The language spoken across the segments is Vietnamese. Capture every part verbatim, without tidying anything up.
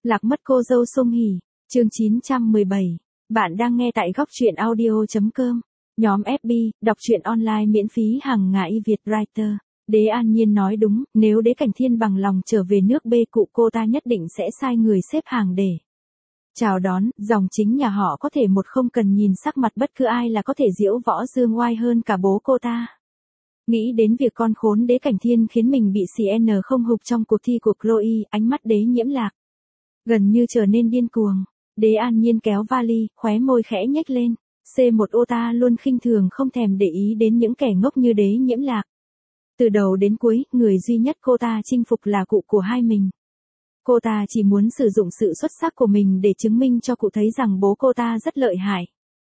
Lạc mất cô dâu Song Hỷ, chương chín trăm mười bảy. Bạn đang nghe tại góc truyện audio.com. Nhóm ép bê, đọc truyện online miễn phí hàng ngày Việt Writer. Đế An Nhiên nói đúng, nếu Đế Cảnh Thiên bằng lòng trở về nước bê cụ cô ta nhất định sẽ sai người xếp hàng để chào đón, dòng chính nhà họ có thể một không cần nhìn sắc mặt bất cứ ai là có thể diễu võ dương oai hơn cả bố cô ta. Nghĩ đến việc con khốn Đế Cảnh Thiên khiến mình bị xê en không hụt trong cuộc thi của Chloe, ánh mắt Đế Nhiễm Lạc gần như trở nên điên cuồng. Đế An Nhiên kéo vali, khóe môi khẽ nhếch lên. xê một ô ta luôn khinh thường không thèm để ý đến những kẻ ngốc như Đế Nhiễm Lạc. Từ đầu đến cuối, người duy nhất cô ta chinh phục là cụ của hai mình. Cô ta chỉ muốn sử dụng sự xuất sắc của mình để chứng minh cho cụ thấy rằng bố cô ta rất lợi hại.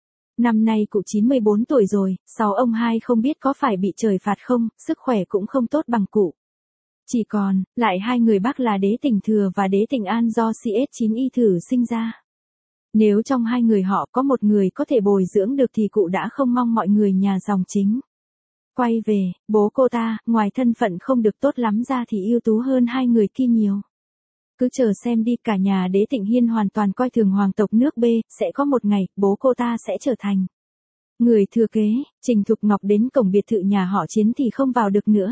Năm nay cụ chín mươi bốn tuổi rồi, sáu ông hai không biết có phải bị trời phạt không, sức khỏe cũng không tốt bằng cụ. Chỉ còn lại hai người bác là Đế Tình Thừa và Đế Tình An do xê ét chín y thử sinh ra. Nếu trong hai người họ có một người có thể bồi dưỡng được thì cụ đã không mong mọi người nhà dòng chính quay về. Bố cô ta, ngoài thân phận không được tốt lắm ra thì ưu tú hơn hai người kia nhiều. Cứ chờ xem đi, cả nhà Đế Tịnh Hiên hoàn toàn coi thường hoàng tộc nước B, sẽ có một ngày, bố cô ta sẽ trở thành người thừa kế. Trình Thục Ngọc đến cổng biệt thự nhà họ Chiến thì không vào được nữa.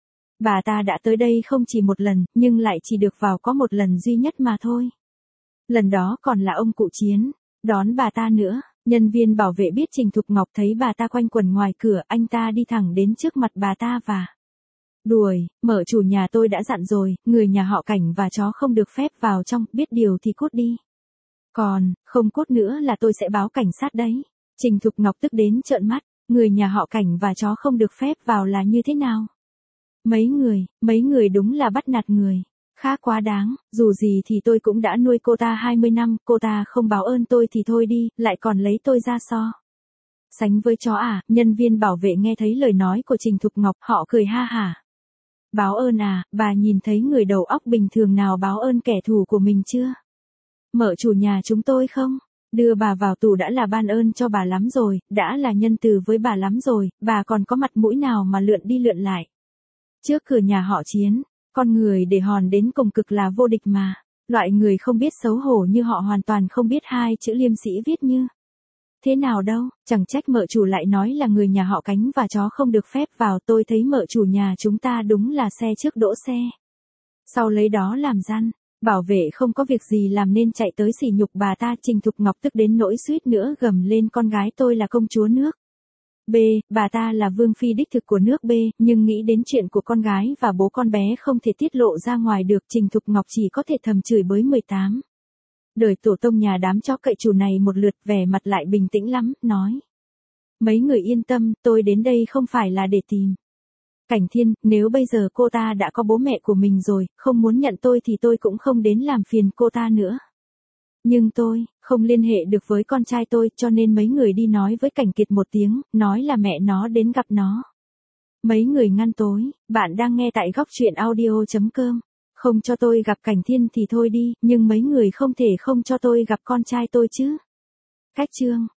Bà ta đã tới đây không chỉ một lần, nhưng lại chỉ được vào có một lần duy nhất mà thôi. Lần đó còn là ông cụ Chiến đón bà ta nữa. Nhân viên bảo vệ biết Trình Thục Ngọc thấy bà ta quanh quẩn ngoài cửa, anh ta đi thẳng đến trước mặt bà ta và đuổi, mở chủ nhà tôi đã dặn rồi, người nhà họ Cảnh và chó không được phép vào trong, biết điều thì cút đi. Còn, không cút nữa là tôi sẽ báo cảnh sát đấy. Trình Thục Ngọc tức đến trợn mắt, người nhà họ Cảnh và chó không được phép vào là như thế nào? Mấy người, mấy người đúng là bắt nạt người. Khá quá đáng, dù gì thì tôi cũng đã nuôi cô ta hai mươi năm, cô ta không báo ơn tôi thì thôi đi, lại còn lấy tôi ra so sánh với chó à? Nhân viên bảo vệ nghe thấy lời nói của Trình Thục Ngọc, họ cười ha hả. Báo ơn à, bà nhìn thấy người đầu óc bình thường nào báo ơn kẻ thù của mình chưa? Mở chủ nhà chúng tôi không? Đưa bà vào tù đã là ban ơn cho bà lắm rồi, đã là nhân từ với bà lắm rồi, bà còn có mặt mũi nào mà lượn đi lượn lại trước cửa nhà họ Chiến? Con người để hòn đến cùng cực là vô địch mà. Loại người không biết xấu hổ như họ hoàn toàn không biết hai chữ liêm sĩ viết như thế nào đâu. Chẳng trách mợ chủ lại nói là người nhà họ Cánh và chó không được phép vào. Tôi thấy mợ chủ nhà chúng ta đúng là xe trước đỗ xe sau lấy đó làm răn. Bảo vệ không có việc gì làm nên chạy tới sỉ nhục bà ta. Trình Thục Ngọc tức đến nỗi suýt nữa gầm lên, con gái tôi là công chúa nước B, bà ta là vương phi đích thực của nước B, nhưng nghĩ đến chuyện của con gái và bố con bé không thể tiết lộ ra ngoài được, Trình Thục Ngọc chỉ có thể thầm chửi bới mười tám. Đời tổ tông nhà đám chó cậy chủ này một lượt, vẻ mặt lại bình tĩnh lắm, nói. Mấy người yên tâm, tôi đến đây không phải là để tìm Cảnh Thiên, nếu bây giờ cô ta đã có bố mẹ của mình rồi, không muốn nhận tôi thì tôi cũng không đến làm phiền cô ta nữa. Nhưng tôi không liên hệ được với con trai tôi, cho nên mấy người đi nói với Cảnh Kiệt một tiếng, nói là mẹ nó đến gặp nó. Mấy người ngăn tối. Bạn đang nghe tại góc truyện audio.com. Không cho tôi gặp Cảnh Thiên thì thôi đi, nhưng mấy người không thể không cho tôi gặp con trai tôi chứ. Cách chương